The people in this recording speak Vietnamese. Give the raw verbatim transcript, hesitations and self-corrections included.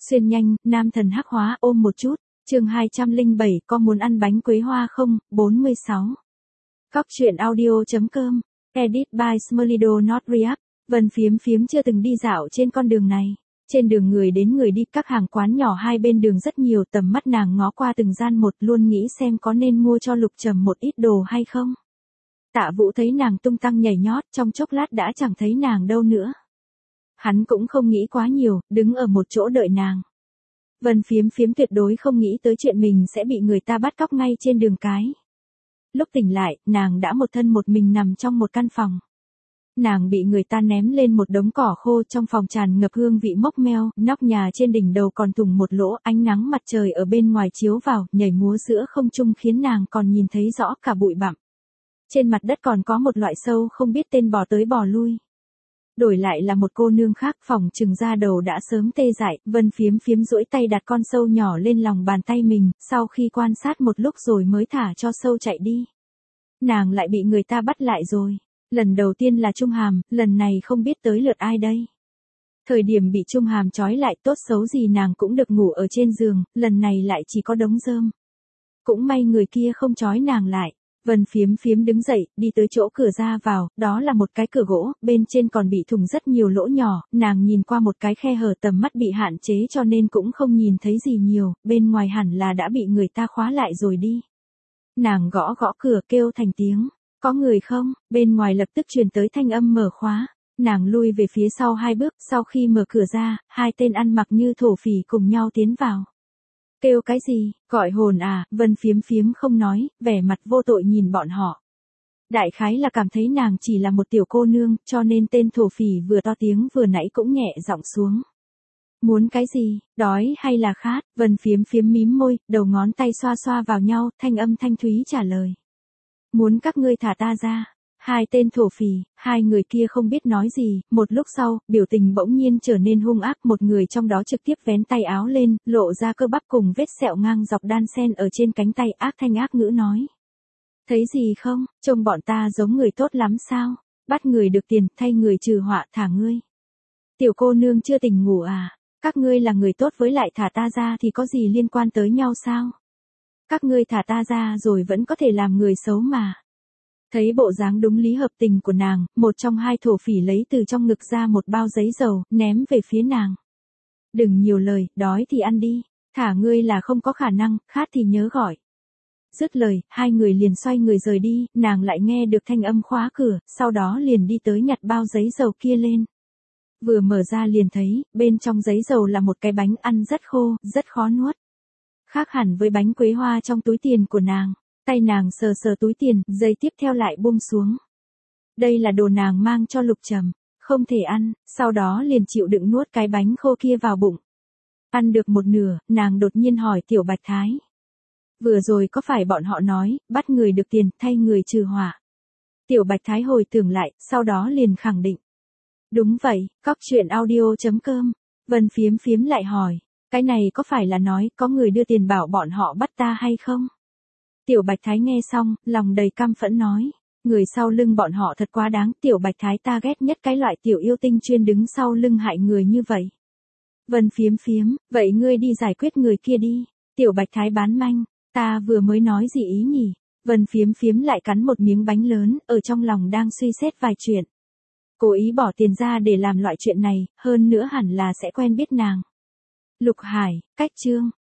Xuyên nhanh, nam thần hắc hóa ôm một chút. Chương hai trăm lẻ bảy có muốn ăn bánh quế hoa không? bốn mươi sáu. Cóc truyện audio.com. Edit by Smolido Not React. Vân Phiếm Phiếm chưa từng đi dạo trên con đường này. Trên đường người đến người đi, các hàng quán nhỏ hai bên đường rất nhiều, tầm mắt nàng ngó qua từng gian một, luôn nghĩ xem có nên mua cho Lục Trầm một ít đồ hay không. Tạ Vũ thấy nàng tung tăng nhảy nhót, trong chốc lát đã chẳng thấy nàng đâu nữa. Hắn cũng không nghĩ quá nhiều, đứng ở một chỗ đợi nàng. Vân Phiếm Phiếm tuyệt đối không nghĩ tới chuyện mình sẽ bị người ta bắt cóc ngay trên đường cái. Lúc tỉnh lại, nàng đã một thân một mình nằm trong một căn phòng. Nàng bị người ta ném lên một đống cỏ khô, trong phòng tràn ngập hương vị mốc meo, nóc nhà trên đỉnh đầu còn thủng một lỗ, ánh nắng mặt trời ở bên ngoài chiếu vào, nhảy múa giữa không trung khiến nàng còn nhìn thấy rõ cả bụi bặm. Trên mặt đất còn có một loại sâu không biết tên bò tới bò lui. Đổi lại là một cô nương khác, phòng chừng da đầu đã sớm tê dại. Vân Phiếm Phiếm duỗi tay đặt con sâu nhỏ lên lòng bàn tay mình, sau khi quan sát một lúc rồi mới thả cho sâu chạy đi. Nàng lại bị người ta bắt lại rồi. Lần đầu tiên là Trung Hàm, lần này không biết tới lượt ai đây. Thời điểm bị Trung Hàm trói lại, tốt xấu gì nàng cũng được ngủ ở trên giường, lần này lại chỉ có đống rơm. Cũng may người kia không trói nàng lại. Vân Phiếm Phiếm đứng dậy, đi tới chỗ cửa ra vào, đó là một cái cửa gỗ, bên trên còn bị thủng rất nhiều lỗ nhỏ, nàng nhìn qua một cái khe hở, tầm mắt bị hạn chế cho nên cũng không nhìn thấy gì nhiều, bên ngoài hẳn là đã bị người ta khóa lại rồi đi. Nàng gõ gõ cửa kêu thành tiếng, có người không? Bên ngoài lập tức truyền tới thanh âm mở khóa. Nàng lui về phía sau hai bước, sau khi mở cửa ra, hai tên ăn mặc như thổ phỉ cùng nhau tiến vào. Kêu cái gì, gọi hồn à? Vân Phiếm Phiếm không nói, vẻ mặt vô tội nhìn bọn họ. Đại khái là cảm thấy nàng chỉ là một tiểu cô nương, cho nên tên thổ phỉ vừa to tiếng vừa nãy cũng nhẹ giọng xuống. Muốn cái gì, đói hay là khát? Vân Phiếm Phiếm mím môi, đầu ngón tay xoa xoa vào nhau, thanh âm thanh thúy trả lời. Muốn các ngươi thả ta ra. Hai tên thổ phỉ, hai người kia không biết nói gì, một lúc sau, biểu tình bỗng nhiên trở nên hung ác, một người trong đó trực tiếp vén tay áo lên, lộ ra cơ bắp cùng vết sẹo ngang dọc đan sen ở trên cánh tay, ác thanh ác ngữ nói. Thấy gì không, trông bọn ta giống người tốt lắm sao, bắt người được tiền, thay người trừ họa, thả ngươi. Tiểu cô nương chưa tỉnh ngủ à, các ngươi là người tốt với lại thả ta ra thì có gì liên quan tới nhau sao? Các ngươi thả ta ra rồi vẫn có thể làm người xấu mà. Thấy bộ dáng đúng lý hợp tình của nàng, một trong hai thổ phỉ lấy từ trong ngực ra một bao giấy dầu, ném về phía nàng. Đừng nhiều lời, đói thì ăn đi, thả ngươi là không có khả năng, khát thì nhớ gọi. Dứt lời, hai người liền xoay người rời đi, nàng lại nghe được thanh âm khóa cửa, sau đó liền đi tới nhặt bao giấy dầu kia lên. Vừa mở ra liền thấy, bên trong giấy dầu là một cái bánh ăn rất khô, rất khó nuốt. Khác hẳn với bánh quế hoa trong túi tiền của nàng. Tay nàng sờ sờ túi tiền, giây tiếp theo lại buông xuống. Đây là đồ nàng mang cho Lục Trầm, không thể ăn, sau đó liền chịu đựng nuốt cái bánh khô kia vào bụng. Ăn được một nửa, nàng đột nhiên hỏi Tiểu Bạch Thái. Vừa rồi có phải bọn họ nói, bắt người được tiền, thay người trừ họa? Tiểu Bạch Thái hồi tưởng lại, sau đó liền khẳng định. Đúng vậy, cóc truyện audio.com. Vân Phiếm Phiếm lại hỏi, cái này có phải là nói, có người đưa tiền bảo bọn họ bắt ta hay không? Tiểu Bạch Thái nghe xong, lòng đầy căm phẫn nói, người sau lưng bọn họ thật quá đáng, Tiểu Bạch Thái ta ghét nhất cái loại tiểu yêu tinh chuyên đứng sau lưng hại người như vậy. Vân Phiếm Phiếm, vậy ngươi đi giải quyết người kia đi. Tiểu Bạch Thái bán manh, ta vừa mới nói gì ý nhỉ? Vân Phiếm Phiếm lại cắn một miếng bánh lớn, ở trong lòng đang suy xét vài chuyện. Cố ý bỏ tiền ra để làm loại chuyện này, hơn nữa hẳn là sẽ quen biết nàng. Lục Hải, cách chương.